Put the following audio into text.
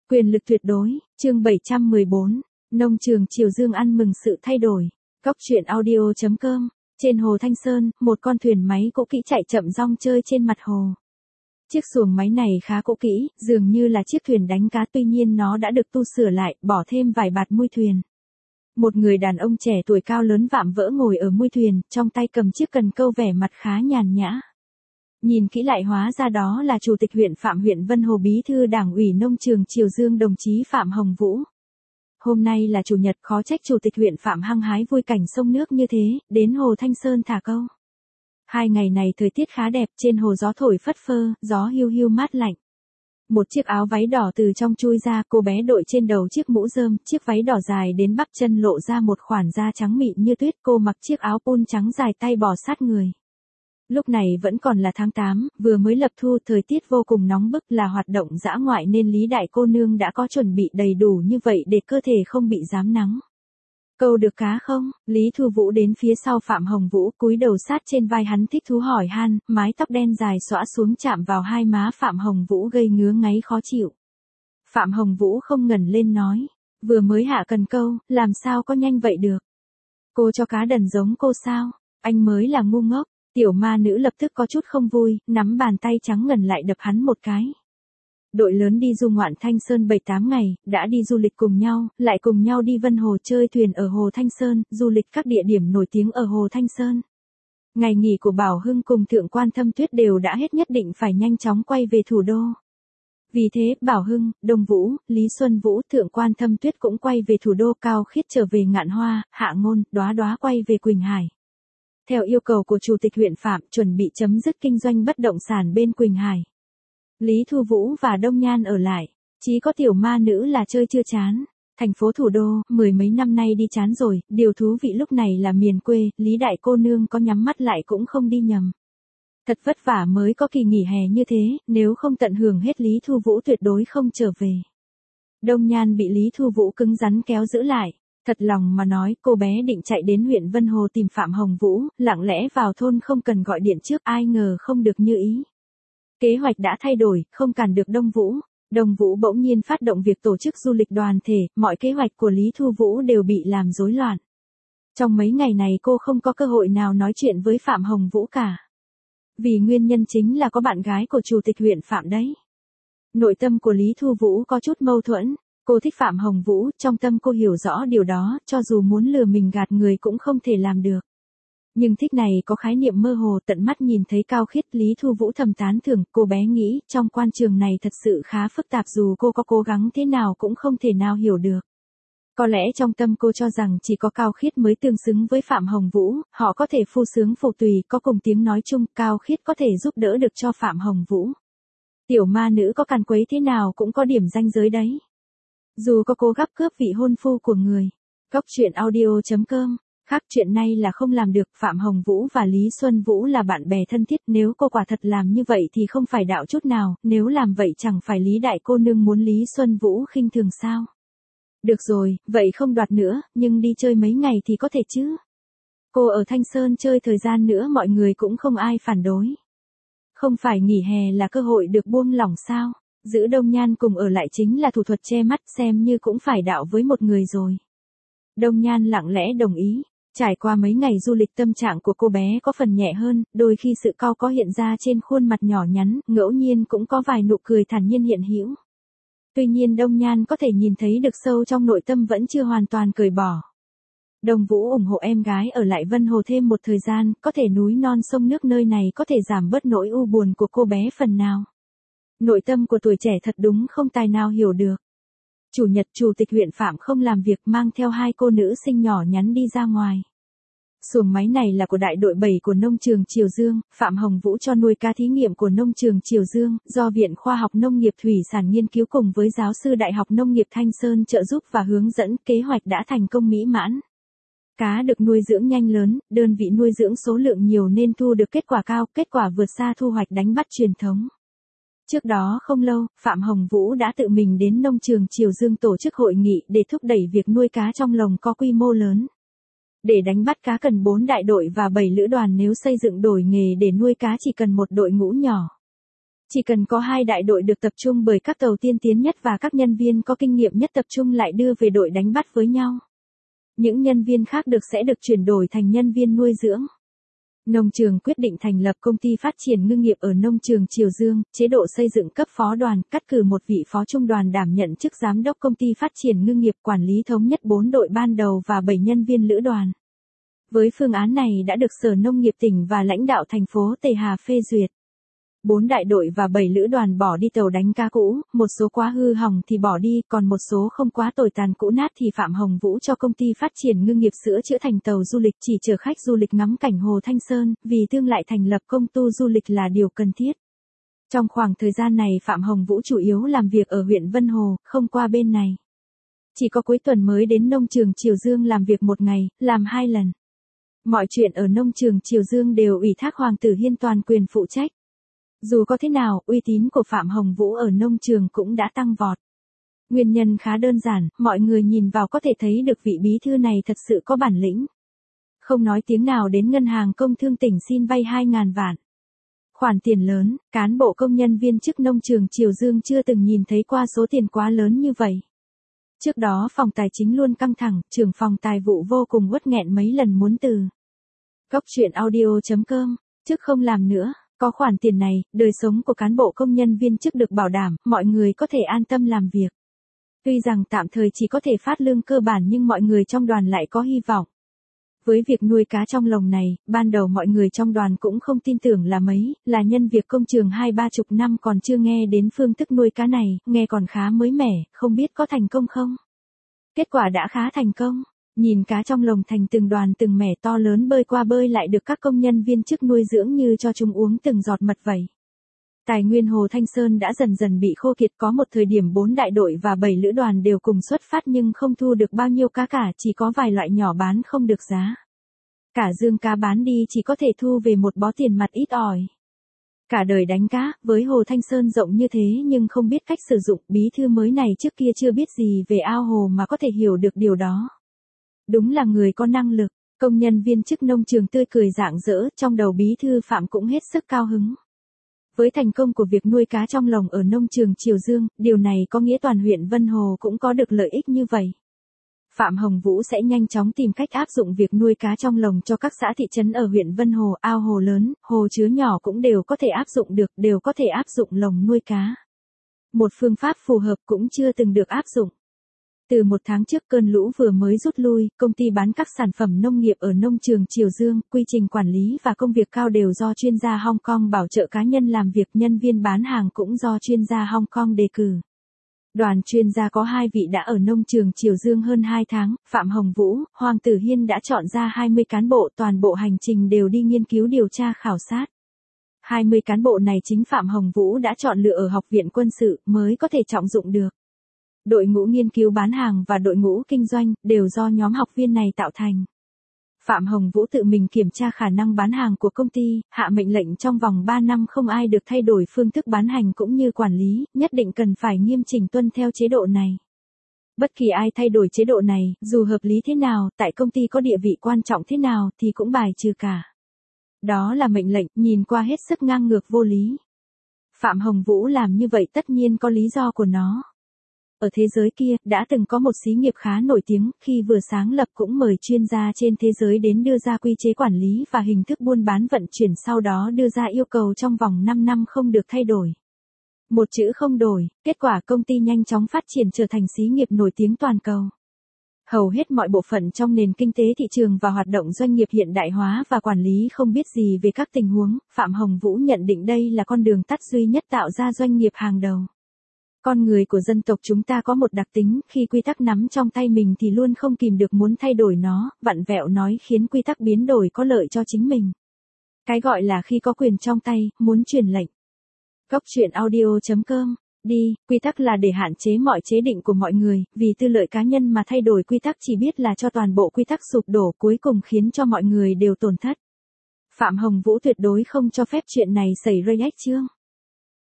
Quyền lực tuyệt đối, chương 714, nông trường Triều Dương ăn mừng sự thay đổi. Góc truyện audio.com, trên hồ Thanh Sơn, một con thuyền máy cũ kỹ chạy chậm rong chơi trên mặt hồ. Chiếc xuồng máy này khá cũ kỹ, dường như là chiếc thuyền đánh cá, tuy nhiên nó đã được tu sửa lại, bỏ thêm vài bạt mui thuyền. Một người đàn ông trẻ tuổi cao lớn vạm vỡ ngồi ở mui thuyền, trong tay cầm chiếc cần câu, vẻ mặt khá nhàn nhã. Nhìn kỹ lại hóa ra đó là Chủ tịch huyện Phạm huyện Vân Hồ, Bí thư Đảng ủy nông trường Triều Dương đồng chí Phạm Hồng Vũ. Hôm nay là Chủ nhật, khó trách Chủ tịch huyện Phạm hăng hái vui cảnh sông nước như thế, đến hồ Thanh Sơn thả câu. 2 ngày này thời tiết khá đẹp, trên hồ gió thổi phất phơ, gió hiu hiu mát lạnh. Một chiếc áo váy đỏ từ trong chui ra, cô bé đội trên đầu chiếc mũ rơm, chiếc váy đỏ dài đến bắp chân lộ ra một khoản da trắng mịn như tuyết, cô mặc chiếc áo pun trắng dài tay bò sát người. Lúc này vẫn còn là tháng 8, vừa mới lập thu, thời tiết vô cùng nóng bức, là hoạt động dã ngoại nên Lý đại cô nương đã có chuẩn bị đầy đủ như vậy để cơ thể không bị rám nắng. Câu được cá không? Lý Thu Vũ đến phía sau Phạm Hồng Vũ, cúi đầu sát trên vai hắn thích thú hỏi han, mái tóc đen dài xõa xuống chạm vào hai má Phạm Hồng Vũ gây ngứa ngáy khó chịu. Phạm Hồng Vũ không ngẩng lên nói, vừa mới hạ cần câu, làm sao có nhanh vậy được? Cô cho cá đần giống cô sao? Anh mới là ngu ngốc. Tiểu ma nữ lập tức có chút không vui, nắm bàn tay trắng ngần lại đập hắn một cái. Đội lớn đi du ngoạn Thanh Sơn 7-8 ngày, đã đi du lịch cùng nhau, lại cùng nhau đi Vân Hồ chơi thuyền ở hồ Thanh Sơn, du lịch các địa điểm nổi tiếng ở hồ Thanh Sơn. Ngày nghỉ của Bảo Hưng cùng Thượng quan Thâm Tuyết đều đã hết, nhất định phải nhanh chóng quay về thủ đô. Vì thế, Bảo Hưng, Đông Vũ, Lý Xuân Vũ, Thượng quan Thâm Tuyết cũng quay về thủ đô, Cao Khiết trở về Ngạn Hoa, Hạ Ngôn, Đóa Đóa quay về Quỳnh Hải. Theo yêu cầu của Chủ tịch huyện Phạm, chuẩn bị chấm dứt kinh doanh bất động sản bên Quỳnh Hải. Lý Thu Vũ và Đông Nhan ở lại, chỉ có tiểu ma nữ là chơi chưa chán. Thành phố thủ đô, 10 mấy năm nay đi chán rồi, điều thú vị lúc này là miền quê, Lý đại cô nương có nhắm mắt lại cũng không đi nhầm. Thật vất vả mới có kỳ nghỉ hè như thế, nếu không tận hưởng hết Lý Thu Vũ tuyệt đối không trở về. Đông Nhan bị Lý Thu Vũ cứng rắn kéo giữ lại. Thật lòng mà nói, cô bé định chạy đến huyện Vân Hồ tìm Phạm Hồng Vũ, lặng lẽ vào thôn không cần gọi điện trước, ai ngờ không được như ý. Kế hoạch đã thay đổi, không cản được Đông Vũ. Đông Vũ bỗng nhiên phát động việc tổ chức du lịch đoàn thể, mọi kế hoạch của Lý Thu Vũ đều bị làm rối loạn. Trong mấy ngày này cô không có cơ hội nào nói chuyện với Phạm Hồng Vũ cả. Vì nguyên nhân chính là có bạn gái của Chủ tịch huyện Phạm đấy. Nội tâm của Lý Thu Vũ có chút mâu thuẫn. Cô thích Phạm Hồng Vũ, trong tâm cô hiểu rõ điều đó, cho dù muốn lừa mình gạt người cũng không thể làm được. Nhưng thích này có khái niệm mơ hồ, tận mắt nhìn thấy Cao Khiết, Lý Thu Vũ thầm tán thưởng, cô bé nghĩ, trong quan trường này thật sự khá phức tạp, dù cô có cố gắng thế nào cũng không thể nào hiểu được. Có lẽ trong tâm cô cho rằng chỉ có Cao Khiết mới tương xứng với Phạm Hồng Vũ, họ có thể phu sướng phụ tùy, có cùng tiếng nói chung, Cao Khiết có thể giúp đỡ được cho Phạm Hồng Vũ. Tiểu ma nữ có càn quấy thế nào cũng có điểm ranh giới đấy. Dù có cố gắng cướp vị hôn phu của người. Góc truyện audio.com, khác chuyện này là không làm được, Phạm Hồng Vũ và Lý Xuân Vũ là bạn bè thân thiết, nếu cô quả thật làm như vậy thì không phải đạo chút nào, nếu làm vậy chẳng phải Lý đại cô nương muốn Lý Xuân Vũ khinh thường sao? Được rồi, vậy không đoạt nữa, nhưng đi chơi mấy ngày thì có thể chứ. Cô ở Thanh Sơn chơi thời gian nữa mọi người cũng không ai phản đối. Không phải nghỉ hè là cơ hội được buông lỏng sao? Giữ Đông Nhan cùng ở lại chính là thủ thuật che mắt, xem như cũng phải đạo với một người rồi. Đông Nhan lặng lẽ đồng ý. Trải qua mấy ngày du lịch, tâm trạng của cô bé có phần nhẹ hơn, đôi khi sự cau có hiện ra trên khuôn mặt nhỏ nhắn, ngẫu nhiên cũng có vài nụ cười thản nhiên hiện hữu. Tuy nhiên Đông Nhan có thể nhìn thấy được sâu trong nội tâm vẫn chưa hoàn toàn cởi bỏ. Đông Vũ ủng hộ em gái ở lại Vân Hồ thêm một thời gian, có thể núi non sông nước nơi này có thể giảm bớt nỗi u buồn của cô bé phần nào. Nội tâm của tuổi trẻ thật đúng không tài nào hiểu được. Chủ nhật, Chủ tịch huyện Phạm không làm việc, mang theo 2 cô nữ sinh nhỏ nhắn đi ra ngoài. Xuồng máy này là của đại đội 7 của nông trường Triều Dương, Phạm Hồng Vũ cho nuôi cá thí nghiệm của nông trường Triều Dương, do Viện Khoa học Nông nghiệp Thủy sản nghiên cứu cùng với giáo sư Đại học Nông nghiệp Thanh Sơn trợ giúp và hướng dẫn, kế hoạch đã thành công mỹ mãn. Cá được nuôi dưỡng nhanh lớn, đơn vị nuôi dưỡng số lượng nhiều nên thu được kết quả cao, kết quả vượt xa thu hoạch đánh bắt truyền thống. Trước đó không lâu, Phạm Hồng Vũ đã tự mình đến nông trường Triều Dương tổ chức hội nghị để thúc đẩy việc nuôi cá trong lồng có quy mô lớn. Để đánh bắt cá cần 4 đại đội và 7 lữ đoàn, nếu xây dựng đổi nghề để nuôi cá chỉ cần một đội ngũ nhỏ. Chỉ cần có 2 đại đội được tập trung bởi các tàu tiên tiến nhất và các nhân viên có kinh nghiệm nhất tập trung lại đưa về đội đánh bắt với nhau. Những nhân viên khác sẽ được chuyển đổi thành nhân viên nuôi dưỡng. Nông trường quyết định thành lập công ty phát triển ngư nghiệp ở nông trường Triều Dương, chế độ xây dựng cấp phó đoàn, cắt cử một vị phó trung đoàn đảm nhận chức giám đốc công ty phát triển ngư nghiệp quản lý thống nhất 4 đội ban đầu và 7 nhân viên lữ đoàn. Với phương án này đã được Sở Nông nghiệp tỉnh và lãnh đạo thành phố Tây Hà phê duyệt. 4 đại đội và 7 lữ đoàn bỏ đi tàu đánh cá cũ, một số quá hư hỏng thì bỏ đi, còn một số không quá tồi tàn cũ nát thì Phạm Hồng Vũ cho công ty phát triển ngư nghiệp sửa chữa thành tàu du lịch chỉ chở khách du lịch ngắm cảnh Hồ Thanh Sơn, vì tương lại thành lập công ty du lịch là điều cần thiết. Trong khoảng thời gian này Phạm Hồng Vũ chủ yếu làm việc ở huyện Vân Hồ, không qua bên này. Chỉ có cuối tuần mới đến nông trường Triều Dương làm việc một ngày, làm 2 lần. Mọi chuyện ở nông trường Triều Dương đều ủy thác Hoàng tử Hiên toàn quyền phụ trách. Dù có thế nào, uy tín của Phạm Hồng Vũ ở nông trường cũng đã tăng vọt. Nguyên nhân khá đơn giản, mọi người nhìn vào có thể thấy được vị bí thư này thật sự có bản lĩnh. Không nói tiếng nào đến ngân hàng công thương tỉnh xin vay 2.000 vạn. Khoản tiền lớn, cán bộ công nhân viên chức nông trường Triều Dương chưa từng nhìn thấy qua số tiền quá lớn như vậy. Trước đó phòng tài chính luôn căng thẳng, trưởng phòng tài vụ vô cùng uất nghẹn mấy lần muốn từ. Góc truyện audio.com, trước không làm nữa. Có khoản tiền này, đời sống của cán bộ công nhân viên chức được bảo đảm, mọi người có thể an tâm làm việc. Tuy rằng tạm thời chỉ có thể phát lương cơ bản nhưng mọi người trong đoàn lại có hy vọng. Với việc nuôi cá trong lồng này, ban đầu mọi người trong đoàn cũng không tin tưởng là mấy, là nhân việc công trường 20-30 năm còn chưa nghe đến phương thức nuôi cá này, nghe còn khá mới mẻ, không biết có thành công không. Kết quả đã khá thành công. Nhìn cá trong lồng thành từng đoàn từng mẻ to lớn bơi qua bơi lại được các công nhân viên chức nuôi dưỡng như cho chúng uống từng giọt mật vậy. Tài nguyên Hồ Thanh Sơn đã dần dần bị khô kiệt, có một thời điểm 4 đại đội và 7 lữ đoàn đều cùng xuất phát nhưng không thu được bao nhiêu cá cả, chỉ có vài loại nhỏ bán không được giá. Cả dương cá bán đi chỉ có thể thu về một bó tiền mặt ít ỏi. Cả đời đánh cá, với Hồ Thanh Sơn rộng như thế nhưng không biết cách sử dụng, bí thư mới này trước kia chưa biết gì về ao hồ mà có thể hiểu được điều đó. Đúng là người có năng lực, công nhân viên chức nông trường tươi cười rạng rỡ, trong đầu bí thư Phạm cũng hết sức cao hứng. Với thành công của việc nuôi cá trong lồng ở nông trường Triều Dương, điều này có nghĩa toàn huyện Vân Hồ cũng có được lợi ích như vậy. Phạm Hồng Vũ sẽ nhanh chóng tìm cách áp dụng việc nuôi cá trong lồng cho các xã thị trấn ở huyện Vân Hồ, ao hồ lớn, hồ chứa nhỏ cũng đều có thể áp dụng được, đều có thể áp dụng lồng nuôi cá. Một phương pháp phù hợp cũng chưa từng được áp dụng. Từ 1 tháng trước cơn lũ vừa mới rút lui, công ty bán các sản phẩm nông nghiệp ở nông trường Triều Dương, quy trình quản lý và công việc cao đều do chuyên gia Hong Kong bảo trợ cá nhân làm việc, nhân viên bán hàng cũng do chuyên gia Hong Kong đề cử. Đoàn chuyên gia có 2 vị đã ở nông trường Triều Dương hơn 2 tháng, Phạm Hồng Vũ, Hoàng tử Hiên đã chọn ra 20 cán bộ, toàn bộ hành trình đều đi nghiên cứu điều tra khảo sát. 20 cán bộ này chính Phạm Hồng Vũ đã chọn lựa ở Học viện Quân sự mới có thể trọng dụng được. Đội ngũ nghiên cứu bán hàng và đội ngũ kinh doanh đều do nhóm học viên này tạo thành. Phạm Hồng Vũ tự mình kiểm tra khả năng bán hàng của công ty, hạ mệnh lệnh trong vòng 3 năm không ai được thay đổi phương thức bán hành cũng như quản lý, nhất định cần phải nghiêm chỉnh tuân theo chế độ này. Bất kỳ ai thay đổi chế độ này, dù hợp lý thế nào, tại công ty có địa vị quan trọng thế nào thì cũng bài trừ cả. Đó là mệnh lệnh, nhìn qua hết sức ngang ngược vô lý. Phạm Hồng Vũ làm như vậy tất nhiên có lý do của nó. Ở thế giới kia, đã từng có một xí nghiệp khá nổi tiếng, khi vừa sáng lập cũng mời chuyên gia trên thế giới đến đưa ra quy chế quản lý và hình thức buôn bán vận chuyển, sau đó đưa ra yêu cầu trong vòng 5 năm không được thay đổi. Một chữ không đổi, kết quả công ty nhanh chóng phát triển trở thành xí nghiệp nổi tiếng toàn cầu. Hầu hết mọi bộ phận trong nền kinh tế thị trường và hoạt động doanh nghiệp hiện đại hóa và quản lý không biết gì về các tình huống, Phạm Hồng Vũ nhận định đây là con đường tắt duy nhất tạo ra doanh nghiệp hàng đầu. Con người của dân tộc chúng ta có một đặc tính, khi quy tắc nắm trong tay mình thì luôn không kìm được muốn thay đổi nó, vặn vẹo nói khiến quy tắc biến đổi có lợi cho chính mình. Cái gọi là khi có quyền trong tay, muốn truyền lệnh. Góc truyện audio.com, đi, quy tắc là để hạn chế mọi chế định của mọi người, vì tư lợi cá nhân mà thay đổi quy tắc chỉ biết là cho toàn bộ quy tắc sụp đổ, cuối cùng khiến cho mọi người đều tổn thất. Phạm Hồng Vũ tuyệt đối không cho phép chuyện này xảy ra. Chương